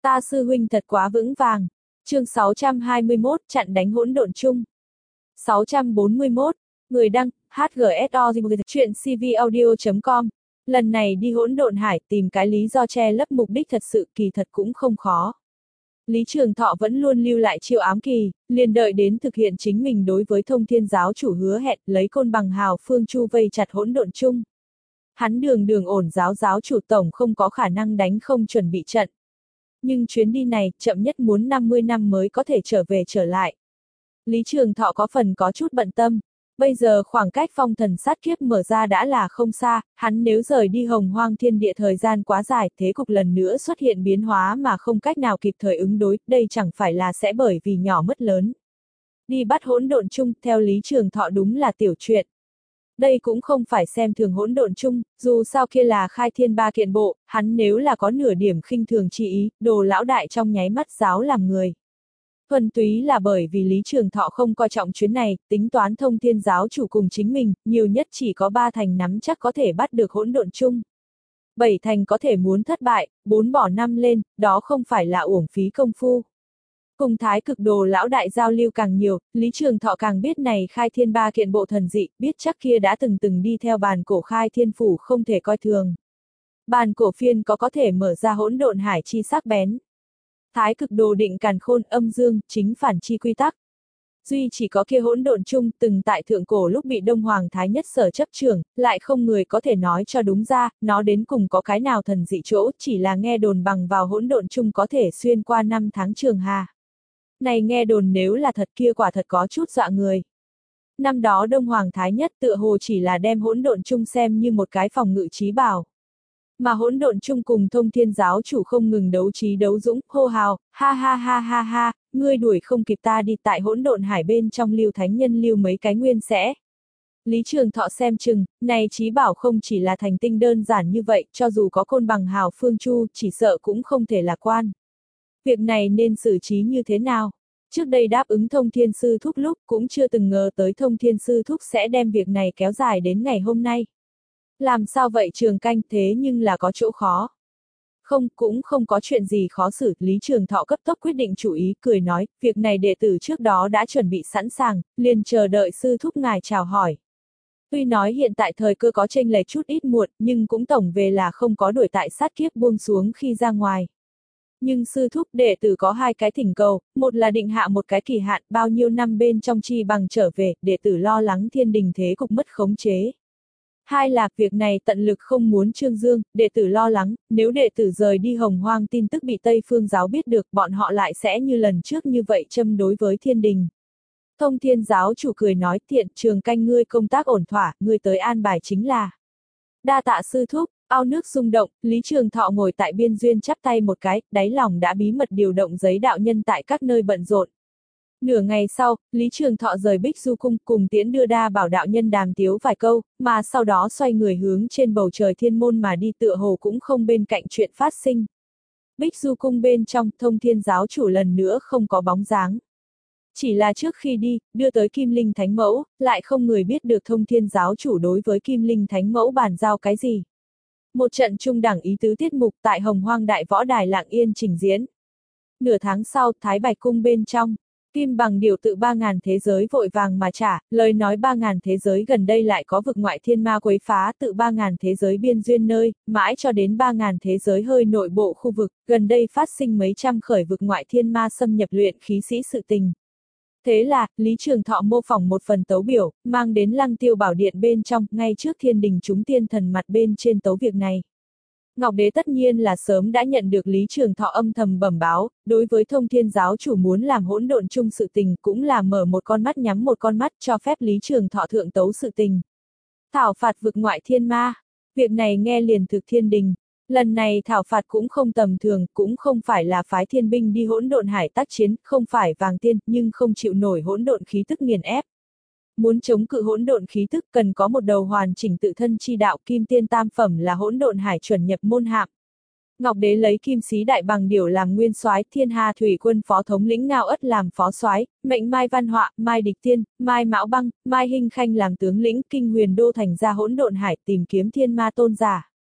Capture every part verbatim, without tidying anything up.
Ta sư huynh thật quá vững vàng. Chương sáu trăm hai mươi mốt, chặn đánh hỗn độn chung. sáu trăm bốn mươi mốt, người đăng, hát giê ét o chuyện c v audio chấm com. Lần này đi hỗn độn hải tìm cái lý do che lấp mục đích thật sự kỳ thật cũng không khó. Lý Trường Thọ vẫn luôn lưu lại chiêu ám kỳ, liền đợi đến thực hiện chính mình đối với Thông Thiên giáo chủ hứa hẹn lấy côn bằng hào phương chu vây chặt hỗn độn chung. Hắn đường đường ổn giáo giáo chủ tổng không có khả năng đánh không chuẩn bị trận. Nhưng chuyến đi này, chậm nhất muốn năm mươi năm mới có thể trở về trở lại. Lý Trường Thọ có phần có chút bận tâm. Bây giờ khoảng cách phong thần sát kiếp mở ra đã là không xa, hắn nếu rời đi hồng hoang thiên địa thời gian quá dài, thế cục lần nữa xuất hiện biến hóa mà không cách nào kịp thời ứng đối, đây chẳng phải là sẽ bởi vì nhỏ mất lớn. Đi bắt hỗn độn chung, theo Lý Trường Thọ đúng là tiểu chuyện. Đây cũng không phải xem thường hỗn độn chung, dù sao kia là khai thiên ba kiện bộ, hắn nếu là có nửa điểm khinh thường chi ý, đồ lão đại trong nháy mắt giáo làm người. Thuần túy là bởi vì Lý Trường Thọ không coi trọng chuyến này, tính toán Thông Thiên giáo chủ cùng chính mình, nhiều nhất chỉ có ba thành nắm chắc có thể bắt được hỗn độn chung. Bảy thành có thể muốn thất bại, bốn bỏ năm lên, đó không phải là uổng phí công phu. Cùng thái cực đồ lão đại giao lưu càng nhiều, Lý Trường Thọ càng biết này khai thiên ba kiện bộ thần dị, biết chắc kia đã từng từng đi theo bàn cổ khai thiên phủ không thể coi thường. Bàn cổ phiên có có thể mở ra hỗn độn hải chi sắc bén. Thái cực đồ định càn khôn âm dương, chính phản chi quy tắc. Duy chỉ có kia hỗn độn chung từng tại thượng cổ lúc bị Đông Hoàng Thái Nhất sở chấp trưởng, lại không người có thể nói cho đúng ra, nó đến cùng có cái nào thần dị chỗ, chỉ là nghe đồn bằng vào hỗn độn chung có thể xuyên qua năm tháng trường hà. Này nghe đồn nếu là thật kia quả thật có chút dọa người. Năm đó Đông Hoàng Thái Nhất tựa hồ chỉ là đem hỗn độn chung xem như một cái phòng ngự trí bảo. Mà hỗn độn chung cùng Thông Thiên giáo chủ không ngừng đấu trí đấu dũng, hô hào, ha ha ha ha ha, ngươi đuổi không kịp ta đi tại hỗn độn hải bên trong lưu thánh nhân lưu mấy cái nguyên sẽ. Lý Trường Thọ xem chừng, này trí bảo không chỉ là thành tinh đơn giản như vậy, cho dù có côn bằng hào phương chu, chỉ sợ cũng không thể lạc quan. Việc này nên xử trí như thế nào? Trước đây đáp ứng Thông Thiên Sư Thúc lúc cũng chưa từng ngờ tới Thông Thiên Sư Thúc sẽ đem việc này kéo dài đến ngày hôm nay. Làm sao vậy Trường Canh, thế nhưng là có chỗ khó. Không, cũng không có chuyện gì khó xử, Lý Trường Thọ cấp tốc quyết định chủ ý, cười nói, việc này đệ tử trước đó đã chuẩn bị sẵn sàng, liền chờ đợi Sư Thúc ngài chào hỏi. Tuy nói hiện tại thời cơ có chênh lệch chút ít muộn, nhưng cũng tổng về là không có đuổi tại sát kiếp buông xuống khi ra ngoài. Nhưng Sư Thúc đệ tử có hai cái thỉnh cầu, một là định hạ một cái kỳ hạn bao nhiêu năm bên trong chi bằng trở về, đệ tử lo lắng thiên đình thế cục mất khống chế. Hai là, việc này tận lực không muốn trương dương, đệ tử lo lắng, nếu đệ tử rời đi hồng hoang tin tức bị Tây Phương giáo biết được, bọn họ lại sẽ như lần trước như vậy châm đối với thiên đình. Thông Thiên giáo chủ cười nói, thiện Trường Canh ngươi công tác ổn thỏa, ngươi tới an bài chính là. Đa tạ Sư Thúc, ao nước rung động, Lý Trường Thọ ngồi tại biên duyên chắp tay một cái, đáy lòng đã bí mật điều động giấy đạo nhân tại các nơi bận rộn. Nửa ngày sau, Lý Trường Thọ rời Bích Du Cung cùng tiễn đưa đa bảo đạo nhân đàm tiếu vài câu, mà sau đó xoay người hướng trên bầu trời thiên môn mà đi tựa hồ cũng không bên cạnh chuyện phát sinh. Bích Du Cung bên trong, Thông Thiên giáo chủ lần nữa không có bóng dáng. Chỉ là trước khi đi, đưa tới Kim Linh Thánh Mẫu, lại không người biết được Thông Thiên giáo chủ đối với Kim Linh Thánh Mẫu bàn giao cái gì. Một trận trung đẳng ý tứ tiết mục tại Hồng Hoang Đại Võ Đài lặng yên trình diễn. Nửa tháng sau, Thái Bạch Cung bên trong, Kim Bằng điều tự ba ngàn thế giới vội vàng mà trả, lời nói ba ngàn thế giới gần đây lại có vực ngoại thiên ma quấy phá tự ba ngàn thế giới biên duyên nơi, mãi cho đến ba ngàn thế giới hơi nội bộ khu vực, gần đây phát sinh mấy trăm khởi vực ngoại thiên ma xâm nhập luyện khí sĩ sự tình. Thế là, Lý Trường Thọ mô phỏng một phần tấu biểu, mang đến Lăng Tiêu Bảo Điện bên trong, ngay trước thiên đình chúng tiên thần mặt bên trên tấu việc này. Ngọc Đế tất nhiên là sớm đã nhận được Lý Trường Thọ âm thầm bẩm báo, đối với Thông Thiên giáo chủ muốn làm hỗn độn chung sự tình cũng là mở một con mắt nhắm một con mắt cho phép Lý Trường Thọ thượng tấu sự tình. Thảo phạt vực ngoại thiên ma, việc này nghe liền thực thiên đình. Lần này thảo phạt cũng không tầm thường, cũng không phải là phái thiên binh đi hỗn độn hải tác chiến, không phải vàng tiên, nhưng không chịu nổi hỗn độn khí tức nghiền ép. Muốn chống cự hỗn độn khí tức cần có một đầu hoàn chỉnh tự thân chi đạo, kim tiên tam phẩm là hỗn độn hải chuẩn nhập môn hạm. Ngọc Đế lấy Kim Sĩ Đại Bằng Điểu làm nguyên soái, Thiên Hà Thủy Quân phó thống lĩnh Ngao Ất làm phó soái, mệnh Mai Văn Họa, Mai Địch Tiên, Mai Mão Băng, Mai Hinh Khanh làm tướng lĩnh, kinh huyền đô thành ra hỗn độn hải tìm kiếm thiên ma tôn giả.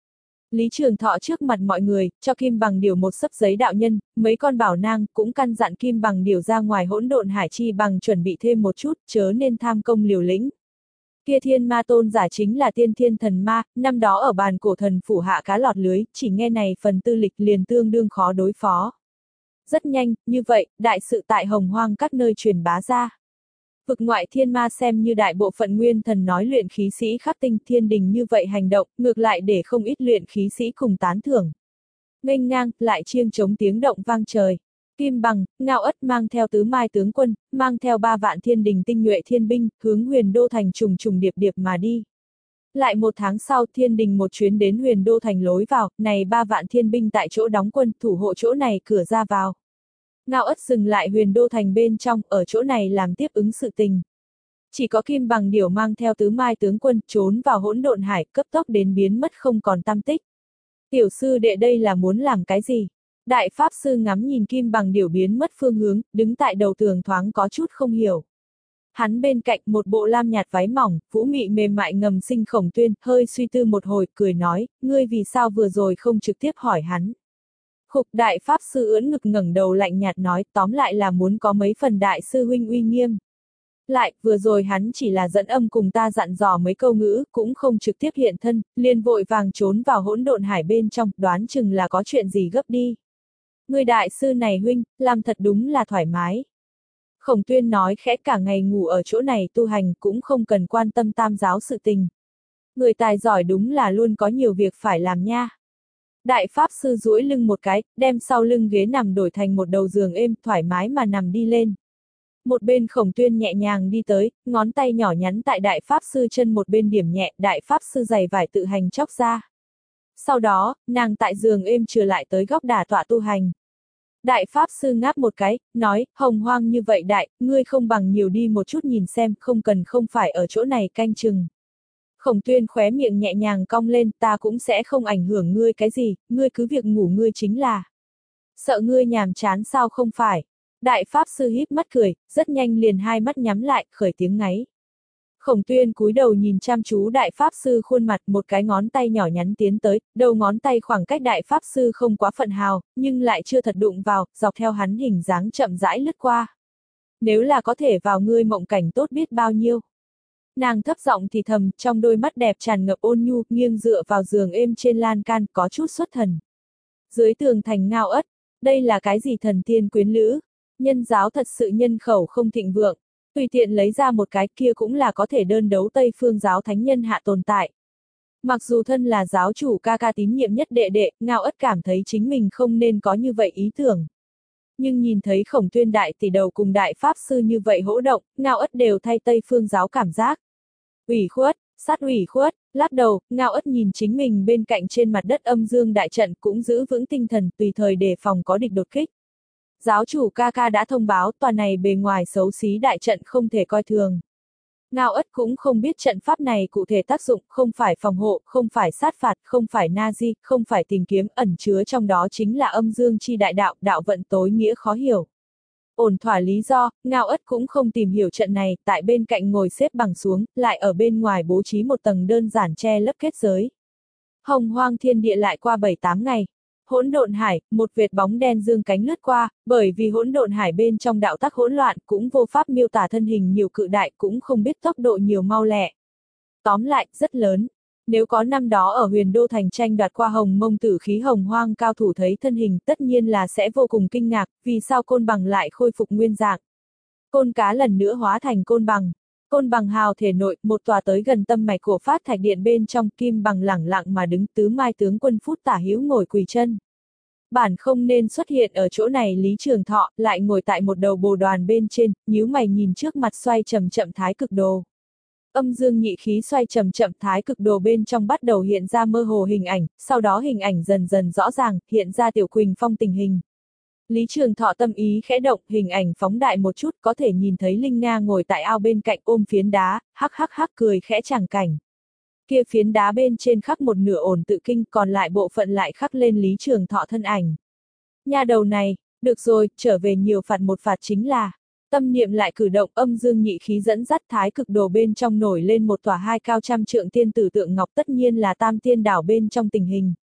Lý Trường Thọ trước mặt mọi người, cho Kim Bằng Điểu một xấp giấy đạo nhân, mấy con bảo nang, cũng căn dặn Kim Bằng Điểu ra ngoài hỗn độn hải chi bằng chuẩn bị thêm một chút, chớ nên tham công liều lĩnh. Kia thiên ma tôn giả chính là tiên thiên thần ma, năm đó ở bàn cổ thần phủ hạ cá lọt lưới, chỉ nghe này phần tư lịch liền tương đương khó đối phó. Rất nhanh, như vậy, đại sự tại hồng hoang các nơi truyền bá ra. Vực ngoại thiên ma xem như đại bộ phận nguyên thần nói luyện khí sĩ khắc tinh thiên đình như vậy hành động, ngược lại để không ít luyện khí sĩ cùng tán thưởng. Nghênh ngang, lại chiêng chống tiếng động vang trời. Kim Bằng, Ngao Ất mang theo tứ mai tướng quân, mang theo ba vạn thiên đình tinh nhuệ thiên binh, hướng huyền đô thành trùng trùng điệp điệp mà đi. Lại một tháng sau thiên đình một chuyến đến huyền đô thành lối vào, này ba vạn thiên binh tại chỗ đóng quân, thủ hộ chỗ này cửa ra vào. Ngao Ất dừng lại huyền đô thành bên trong, ở chỗ này làm tiếp ứng sự tình. Chỉ có Kim Bằng Điểu mang theo tứ mai tướng quân, trốn vào hỗn độn hải, cấp tốc đến biến mất không còn tăm tích. Tiểu sư đệ đây là muốn làm cái gì? Đại Pháp Sư ngắm nhìn Kim Bằng Điểu biến mất phương hướng, đứng tại đầu tường thoáng có chút không hiểu. Hắn bên cạnh một bộ lam nhạt váy mỏng, vũ mị mềm mại ngầm sinh Khổng Tuyên, hơi suy tư một hồi, cười nói, ngươi vì sao vừa rồi không trực tiếp hỏi hắn. Khục Đại Pháp Sư ưỡn ngực ngẩng đầu lạnh nhạt nói, tóm lại là muốn có mấy phần đại sư huynh uy nghiêm. Lại, vừa rồi hắn chỉ là dẫn âm cùng ta dặn dò mấy câu ngữ, cũng không trực tiếp hiện thân, liền vội vàng trốn vào hỗn độn hải bên trong, đoán chừng là có chuyện gì gấp đi. Người đại sư này huynh, làm thật đúng là thoải mái. Khổng Tuyên nói khẽ, cả ngày ngủ ở chỗ này tu hành cũng không cần quan tâm tam giáo sự tình. Người tài giỏi đúng là luôn có nhiều việc phải làm nha. Đại Pháp Sư duỗi lưng một cái, đem sau lưng ghế nằm đổi thành một đầu giường êm, thoải mái mà nằm đi lên. Một bên Khổng Tuyên nhẹ nhàng đi tới, ngón tay nhỏ nhắn tại Đại Pháp Sư chân một bên điểm nhẹ, Đại Pháp Sư giày vải tự hành chóc ra. Sau đó, nàng tại giường êm trở lại tới góc đả tọa tu hành. Đại Pháp Sư ngáp một cái, nói, hồng hoang như vậy đại, ngươi không bằng nhiều đi một chút nhìn xem, không cần không phải ở chỗ này canh chừng. Khổng Tuyên khóe miệng nhẹ nhàng cong lên, ta cũng sẽ không ảnh hưởng ngươi cái gì, ngươi cứ việc ngủ ngươi chính là. Sợ ngươi nhàm chán sao không phải. Đại Pháp Sư híp mắt cười, rất nhanh liền hai mắt nhắm lại, khởi tiếng ngáy. Khổng Tuyên cúi đầu nhìn chăm chú Đại Pháp Sư khuôn mặt, một cái ngón tay nhỏ nhắn tiến tới, đầu ngón tay khoảng cách Đại Pháp Sư không quá phận hào, nhưng lại chưa thật đụng vào, dọc theo hắn hình dáng chậm rãi lướt qua. Nếu là có thể vào ngươi mộng cảnh tốt biết bao nhiêu. Nàng thấp giọng thì thầm, trong đôi mắt đẹp tràn ngập ôn nhu, nghiêng dựa vào giường êm trên lan can, có chút xuất thần. Dưới tường thành Ngao Ất, đây là cái gì thần tiên quyến lữ? Nhân giáo thật sự nhân khẩu không thịnh vượng, tùy tiện lấy ra một cái kia cũng là có thể đơn đấu Tây Phương giáo thánh nhân hạ tồn tại. Mặc dù thân là giáo chủ ca ca tín nhiệm nhất đệ đệ, Ngao Ất cảm thấy chính mình không nên có như vậy ý tưởng. Nhưng nhìn thấy Khổng Tuyên đại tỷ đầu cùng Đại Pháp Sư như vậy hỗ động, Ngao Ất đều thay Tây Phương giáo cảm giác. Ủy khuất, sát ủy khuất, lắc đầu, Ngao Ất nhìn chính mình bên cạnh trên mặt đất âm dương đại trận cũng giữ vững tinh thần tùy thời đề phòng có địch đột kích. Giáo chủ ca ca đã thông báo tòa này bề ngoài xấu xí đại trận không thể coi thường. Ngao Ất cũng không biết trận pháp này cụ thể tác dụng, không phải phòng hộ, không phải sát phạt, không phải nazi, không phải tìm kiếm, ẩn chứa trong đó chính là âm dương chi đại đạo, đạo vận tối nghĩa khó hiểu. Ổn thỏa lý do, Ngao Ất cũng không tìm hiểu trận này, tại bên cạnh ngồi xếp bằng xuống, lại ở bên ngoài bố trí một tầng đơn giản che lấp kết giới. Hồng hoang thiên địa lại qua bảy tám ngày. Hỗn độn hải, một vệt bóng đen dương cánh lướt qua, bởi vì hỗn độn hải bên trong đạo tắc hỗn loạn cũng vô pháp miêu tả thân hình nhiều cự đại cũng không biết tốc độ nhiều mau lẹ. Tóm lại, rất lớn. Nếu có năm đó ở huyền đô thành tranh đoạt qua hồng mông tử khí hồng hoang cao thủ thấy thân hình tất nhiên là sẽ vô cùng kinh ngạc, vì sao côn bằng lại khôi phục nguyên dạng. Côn cá lần nữa hóa thành côn bằng. Côn bằng hào thể nội, một tòa tới gần tâm mạch của phát thạch điện bên trong, Kim Bằng lẳng lặng mà đứng, tứ mai tướng quân phút tả hữu ngồi quỳ chân. Bản không nên xuất hiện ở chỗ này Lý Trường Thọ, lại ngồi tại một đầu bồ đoàn bên trên, nhíu mày nhìn trước mặt xoay chậm chậm thái cực đồ. Âm dương nhị khí xoay chậm chậm thái cực đồ bên trong bắt đầu hiện ra mơ hồ hình ảnh, sau đó hình ảnh dần dần rõ ràng, hiện ra Tiểu Quỳnh Phong tình hình. Lý Trường Thọ tâm ý khẽ động, hình ảnh phóng đại một chút, có thể nhìn thấy Linh Nga ngồi tại ao bên cạnh ôm phiến đá, hắc hắc hắc cười khẽ tràng cảnh. Kia phiến đá bên trên khắc một nửa ổn tự kinh, còn lại bộ phận lại khắc lên Lý Trường Thọ thân ảnh. Nha đầu này, được rồi, trở về nhiều phạt một phạt chính là. Tâm niệm lại cử động, âm dương nhị khí dẫn dắt thái cực đồ bên trong nổi lên một tòa hai cao trăm trượng tiên tử tượng ngọc, tất nhiên là tam tiên đảo bên trong tình hình.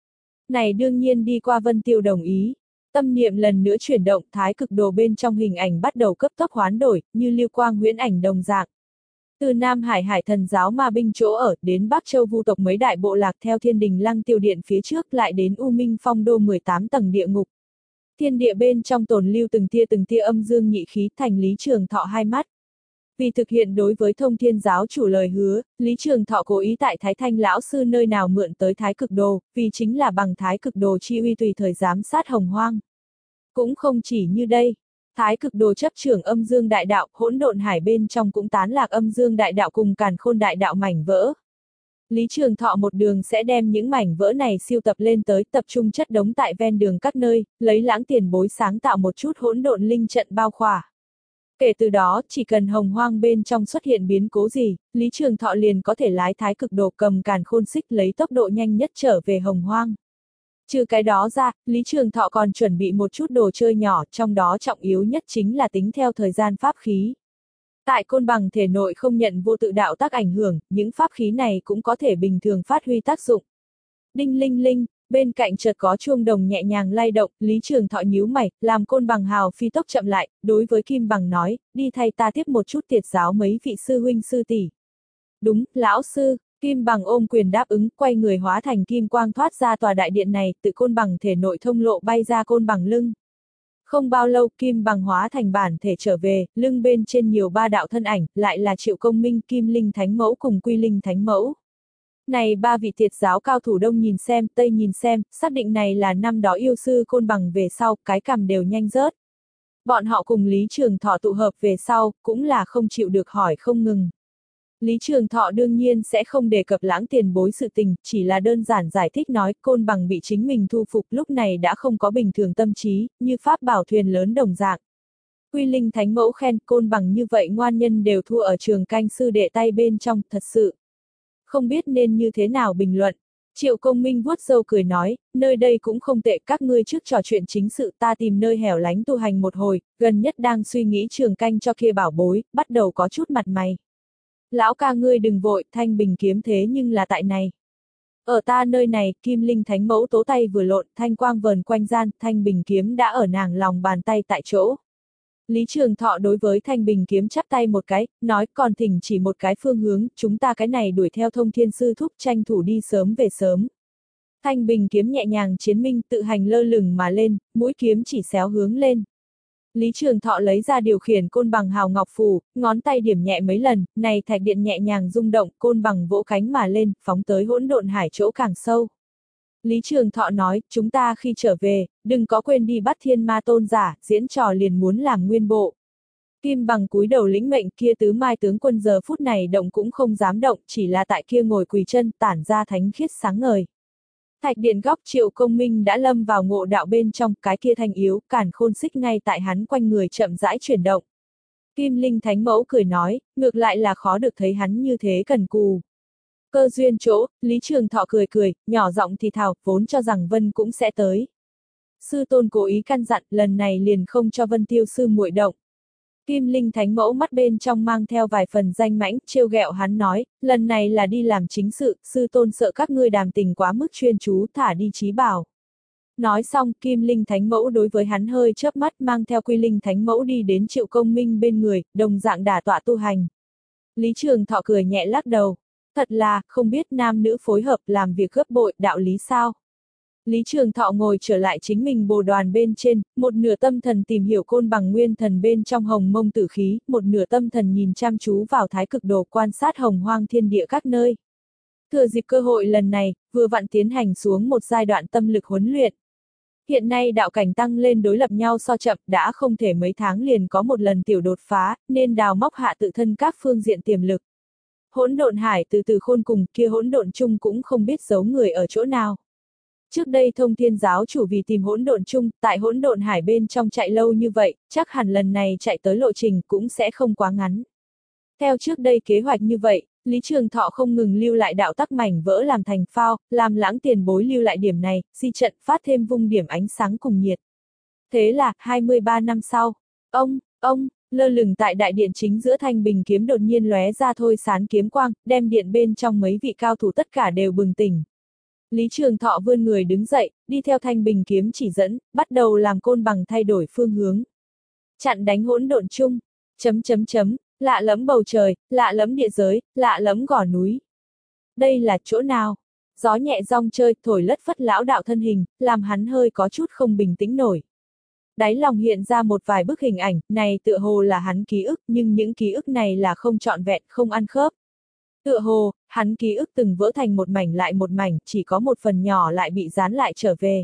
Này đương nhiên đi qua Vân Tiêu đồng ý. Tâm niệm lần nữa chuyển động, thái cực đồ bên trong hình ảnh bắt đầu cấp tốc hoán đổi, như lưu quang huyễn ảnh đồng dạng. Từ Nam Hải Hải Thần giáo ma binh chỗ ở, đến Bắc Châu Vu tộc mấy đại bộ lạc theo Thiên Đình Lăng Tiêu Điện phía trước lại đến U Minh Phong Đô mười tám tầng địa ngục. Thiên địa bên trong tồn lưu từng tia từng tia âm dương nhị khí, thành Lý Trường Thọ hai mắt. Vì thực hiện đối với Thông Thiên giáo chủ lời hứa, Lý Trường Thọ cố ý tại Thái Thanh lão sư nơi nào mượn tới thái cực đồ, vì chính là bằng thái cực đồ chi uy tùy thời giám sát Hồng Hoang. Cũng không chỉ như đây, thái cực đồ chấp trưởng âm dương đại đạo, hỗn độn hải bên trong cũng tán lạc âm dương đại đạo cùng càn khôn đại đạo mảnh vỡ. Lý Trường Thọ một đường sẽ đem những mảnh vỡ này siêu tập lên tới, tập trung chất đống tại ven đường các nơi, lấy lãng tiền bối sáng tạo một chút hỗn độn linh trận bao khỏa. Kể từ đó, chỉ cần Hồng Hoang bên trong xuất hiện biến cố gì, Lý Trường Thọ liền có thể lái thái cực đồ cầm càn khôn xích lấy tốc độ nhanh nhất trở về Hồng Hoang. Trừ cái đó ra, Lý Trường Thọ còn chuẩn bị một chút đồ chơi nhỏ, trong đó trọng yếu nhất chính là tính theo thời gian pháp khí. Tại côn bằng thể nội không nhận vô tự đạo tác ảnh hưởng, những pháp khí này cũng có thể bình thường phát huy tác dụng. Đinh linh linh, bên cạnh chợt có chuông đồng nhẹ nhàng lay động, Lý Trường Thọ nhíu mày, làm côn bằng hào phi tốc chậm lại, đối với Kim Bằng nói, đi thay ta tiếp một chút tiệt giáo mấy vị sư huynh sư tỷ. Đúng, lão sư. Kim Bằng ôm quyền đáp ứng, quay người hóa thành kim quang thoát ra tòa đại điện này, tự côn bằng thể nội thông lộ bay ra côn bằng lưng. Không bao lâu, Kim Bằng hóa thành bản thể trở về, lưng bên trên nhiều ba đạo thân ảnh, lại là Triệu Công Minh, Kim Linh Thánh Mẫu cùng Quy Linh Thánh Mẫu. Này ba vị thiệt giáo cao thủ đông nhìn xem, tây nhìn xem, xác định này là năm đó yêu sư côn bằng về sau, cái cằm đều nhanh rớt. Bọn họ cùng Lý Trường Thọ tụ hợp về sau, cũng là không chịu được hỏi không ngừng. Lý Trường Thọ đương nhiên sẽ không đề cập lãng tiền bối sự tình, chỉ là đơn giản giải thích nói côn bằng bị chính mình thu phục lúc này đã không có bình thường tâm trí, như pháp bảo thuyền lớn đồng dạng. Quy Linh Thánh Mẫu khen côn bằng như vậy ngoan nhân đều thua ở trường canh sư đệ tay bên trong, thật sự. Không biết nên như thế nào bình luận. Triệu Công Minh vuốt râu cười nói, nơi đây cũng không tệ, các ngươi trước trò chuyện chính sự, ta tìm nơi hẻo lánh tu hành một hồi, gần nhất đang suy nghĩ trường canh cho kia bảo bối, bắt đầu có chút mặt mày. Lão ca ngươi đừng vội, thanh bình kiếm thế nhưng là tại này. Ở ta nơi này, Kim Linh Thánh Mẫu tố tay vừa lộn, thanh quang vờn quanh gian, thanh bình kiếm đã ở nàng lòng bàn tay tại chỗ. Lý Trường Thọ đối với thanh bình kiếm chắp tay một cái, nói còn thỉnh chỉ một cái phương hướng, chúng ta cái này đuổi theo Thông Thiên sư thúc tranh thủ đi sớm về sớm. Thanh bình kiếm nhẹ nhàng chiến minh tự hành lơ lửng mà lên, mũi kiếm chỉ xéo hướng lên. Lý Trường Thọ lấy ra điều khiển côn bằng hào ngọc phù, ngón tay điểm nhẹ mấy lần, này thạch điện nhẹ nhàng rung động, côn bằng vỗ cánh mà lên, phóng tới hỗn độn hải chỗ càng sâu. Lý Trường Thọ nói, chúng ta khi trở về, đừng có quên đi bắt thiên ma tôn giả, diễn trò liền muốn làm nguyên bộ. Kim Bằng cúi đầu lĩnh mệnh, kia tứ mai tướng quân giờ phút này động cũng không dám động, chỉ là tại kia ngồi quỳ chân, tản ra thánh khiết sáng ngời. Thạch điện góc Triệu Công Minh đã lâm vào ngộ đạo bên trong, cái kia thanh yếu, càn khôn xích ngay tại hắn quanh người chậm rãi chuyển động. Kim Linh Thánh Mẫu cười nói, ngược lại là khó được thấy hắn như thế cần cù. Cơ duyên chỗ, Lý Trường Thọ cười cười, nhỏ giọng thì thào, vốn cho rằng Vân cũng sẽ tới. Sư tôn cố ý căn dặn, lần này liền không cho Vân Tiêu sư muội động. Kim Linh Thánh Mẫu mắt bên trong mang theo vài phần danh mãnh, trêu ghẹo hắn nói, lần này là đi làm chính sự, sư tôn sợ các ngươi đàm tình quá mức chuyên chú, thả đi trí bảo. Nói xong, Kim Linh Thánh Mẫu đối với hắn hơi chớp mắt mang theo Quy Linh Thánh Mẫu đi đến Triệu Công Minh bên người, đồng dạng đả tọa tu hành. Lý Trường Thọ cười nhẹ lắc đầu. Thật là, không biết nam nữ phối hợp làm việc gấp bội, đạo lý sao? Lý Trường Thọ ngồi trở lại chính mình bồ đoàn bên trên, một nửa tâm thần tìm hiểu côn bằng nguyên thần bên trong hồng mông tử khí, một nửa tâm thần nhìn chăm chú vào thái cực đồ quan sát hồng hoang thiên địa các nơi. Thừa dịp cơ hội lần này, vừa vặn tiến hành xuống một giai đoạn tâm lực huấn luyện. Hiện nay đạo cảnh tăng lên đối lập nhau so chậm, đã không thể mấy tháng liền có một lần tiểu đột phá, nên đào móc hạ tự thân các phương diện tiềm lực. Hỗn độn hải từ từ khôn cùng, kia hỗn độn chung cũng không biết giấu người ở chỗ nào. Trước đây Thông Thiên giáo chủ vì tìm hỗn độn chung, tại hỗn độn hải bên trong chạy lâu như vậy, chắc hẳn lần này chạy tới lộ trình cũng sẽ không quá ngắn. Theo trước đây kế hoạch như vậy, Lý Trường Thọ không ngừng lưu lại đạo tắc mảnh vỡ làm thành phao, làm lãng tiền bối lưu lại điểm này, di trận phát thêm vung điểm ánh sáng cùng nhiệt. Thế là, hai mươi ba năm sau, ông, ông, lơ lửng tại đại điện chính giữa thanh bình kiếm đột nhiên lóe ra thôi sán kiếm quang, đem điện bên trong mấy vị cao thủ tất cả đều bừng tỉnh. Lý Trường Thọ vươn người đứng dậy, đi theo thanh bình kiếm chỉ dẫn, bắt đầu làm côn bằng thay đổi phương hướng. Chặn đánh hỗn độn chung, chấm chấm chấm, lạ lẫm bầu trời, lạ lẫm địa giới, lạ lẫm gò núi. Đây là chỗ nào? Gió nhẹ rong chơi, thổi lất phất lão đạo thân hình, làm hắn hơi có chút không bình tĩnh nổi. Đáy lòng hiện ra một vài bức hình ảnh, này tựa hồ là hắn ký ức, nhưng những ký ức này là không trọn vẹn, không ăn khớp. Tựa hồ, hắn ký ức từng vỡ thành một mảnh lại một mảnh, chỉ có một phần nhỏ lại bị dán lại trở về.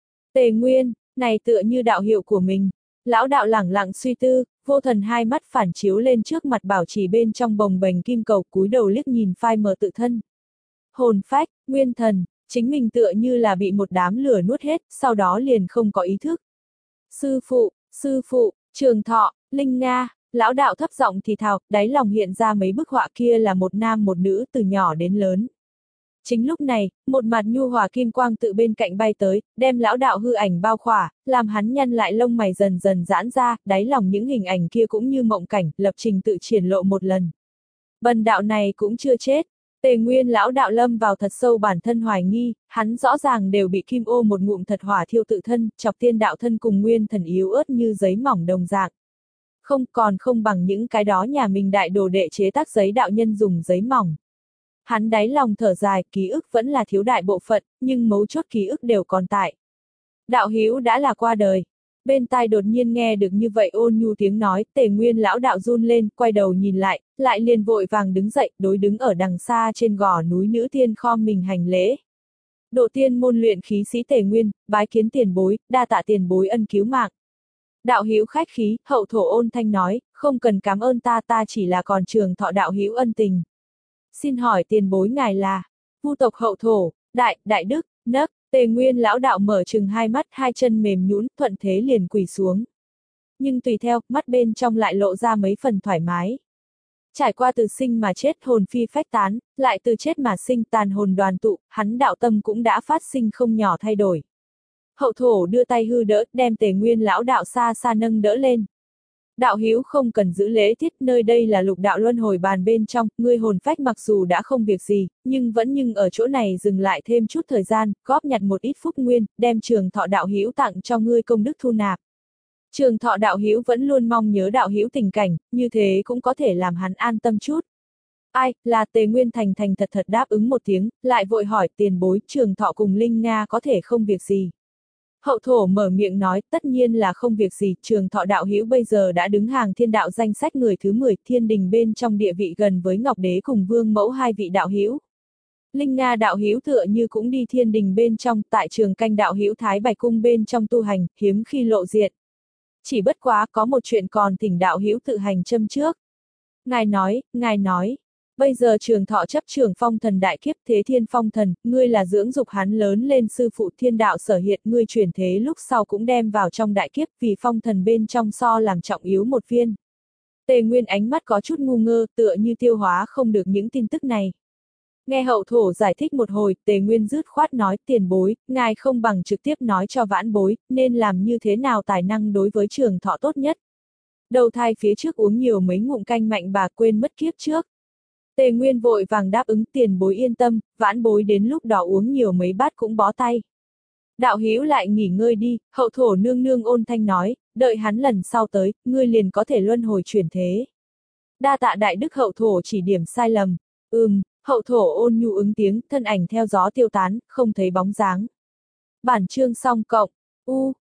Tề Nguyên, này tựa như đạo hiệu của mình. Lão đạo lẳng lặng suy tư, vô thần hai mắt phản chiếu lên trước mặt bảo trì bên trong bồng bềnh kim cầu, cúi đầu liếc nhìn phai mờ tự thân. Hồn phách, nguyên thần, chính mình tựa như là bị một đám lửa nuốt hết, sau đó liền không có ý thức. Sư phụ, sư phụ, Trường Thọ, Linh Nga, lão đạo thấp giọng thì thào, đáy lòng hiện ra mấy bức họa kia là một nam một nữ từ nhỏ đến lớn. Chính lúc này, một mặt nhu hòa kim quang tự bên cạnh bay tới, đem lão đạo hư ảnh bao khỏa, làm hắn nhăn lại lông mày dần dần giãn ra, đáy lòng những hình ảnh kia cũng như mộng cảnh, lập trình tự triển lộ một lần. Bần đạo này cũng chưa chết. Tề Nguyên lão đạo lâm vào thật sâu bản thân hoài nghi, hắn rõ ràng đều bị kim ô một ngụm thật hỏa thiêu tự thân, chọc tiên đạo thân cùng nguyên thần yếu ớt như giấy mỏng đồng dạng. Không còn không bằng những cái đó nhà mình đại đồ đệ chế tác giấy đạo nhân dùng giấy mỏng. Hắn đáy lòng thở dài, ký ức vẫn là thiếu đại bộ phận, nhưng mấu chốt ký ức đều còn tại. Đạo Hữu đã là qua đời. Bên tai đột nhiên nghe được như vậy ôn nhu tiếng nói, Tề Nguyên lão đạo run lên, quay đầu nhìn lại, lại liền vội vàng đứng dậy, đối đứng ở đằng xa trên gò núi nữ tiên khom mình hành lễ. Độ tiên môn luyện khí sĩ Tề Nguyên, bái kiến tiền bối, đa tạ tiền bối ân cứu mạng. Đạo hữu khách khí, hậu thổ ôn thanh nói, không cần cảm ơn ta, ta chỉ là còn Trường Thọ đạo hữu ân tình. Xin hỏi tiền bối ngài là, Vu tộc hậu thổ, đại, đại đức, nấc. Tề Nguyên lão đạo mở trừng hai mắt, hai chân mềm nhũn, thuận thế liền quỳ xuống. Nhưng tùy theo, mắt bên trong lại lộ ra mấy phần thoải mái. Trải qua từ sinh mà chết, hồn phi phách tán, lại từ chết mà sinh, tàn hồn đoàn tụ, hắn đạo tâm cũng đã phát sinh không nhỏ thay đổi. Hậu thổ đưa tay hư đỡ, đem Tề Nguyên lão đạo xa xa nâng đỡ lên. Đạo hữu không cần giữ lễ tiết, nơi đây là lục đạo luân hồi bàn bên trong, ngươi hồn phách mặc dù đã không việc gì, nhưng vẫn nhưng ở chỗ này dừng lại thêm chút thời gian, góp nhặt một ít phúc nguyên, đem Trường Thọ đạo hữu tặng cho ngươi công đức thu nạp. Trường Thọ đạo hữu vẫn luôn mong nhớ đạo hữu tình cảnh, như thế cũng có thể làm hắn an tâm chút. Ai, là Tề Nguyên thành thành thật thật đáp ứng một tiếng, lại vội hỏi tiền bối, Trường Thọ cùng Linh Nga có thể không việc gì. Hậu thổ mở miệng nói, tất nhiên là không việc gì, Trường Thọ đạo hữu bây giờ đã đứng hàng thiên đạo danh sách người thứ mười, thiên đình bên trong địa vị gần với Ngọc Đế cùng Vương Mẫu hai vị đạo hữu. Linh Nga đạo hữu tựa như cũng đi thiên đình bên trong, tại Trường Canh đạo hữu Thái Bạch cung bên trong tu hành, hiếm khi lộ diện. Chỉ bất quá có một chuyện còn thỉnh đạo hữu tự hành châm trước. Ngài nói, ngài nói. Bây giờ Trường Thọ chấp trưởng phong thần đại kiếp, thế thiên phong thần, ngươi là dưỡng dục hắn lớn lên sư phụ thiên đạo sở hiện, ngươi chuyển thế lúc sau cũng đem vào trong đại kiếp, vì phong thần bên trong so làm trọng yếu một viên. Tề Nguyên ánh mắt có chút ngu ngơ, tựa như tiêu hóa không được những tin tức này. Nghe hậu thổ giải thích một hồi, Tề Nguyên dứt khoát nói, tiền bối, ngài không bằng trực tiếp nói cho vãn bối, nên làm như thế nào tài năng đối với Trường Thọ tốt nhất. Đầu thai phía trước uống nhiều mấy ngụm canh mạnh bà quên mất kiếp trước. Tề Nguyên vội vàng đáp ứng, tiền bối yên tâm, vãn bối đến lúc đó uống nhiều mấy bát cũng bó tay. Đạo hữu lại nghỉ ngơi đi, hậu thổ nương nương ôn thanh nói, đợi hắn lần sau tới, ngươi liền có thể luân hồi chuyển thế. Đa tạ đại đức hậu thổ chỉ điểm sai lầm, ừm, hậu thổ ôn nhu ứng tiếng, thân ảnh theo gió tiêu tán, không thấy bóng dáng. Bản chương xong cộng, u.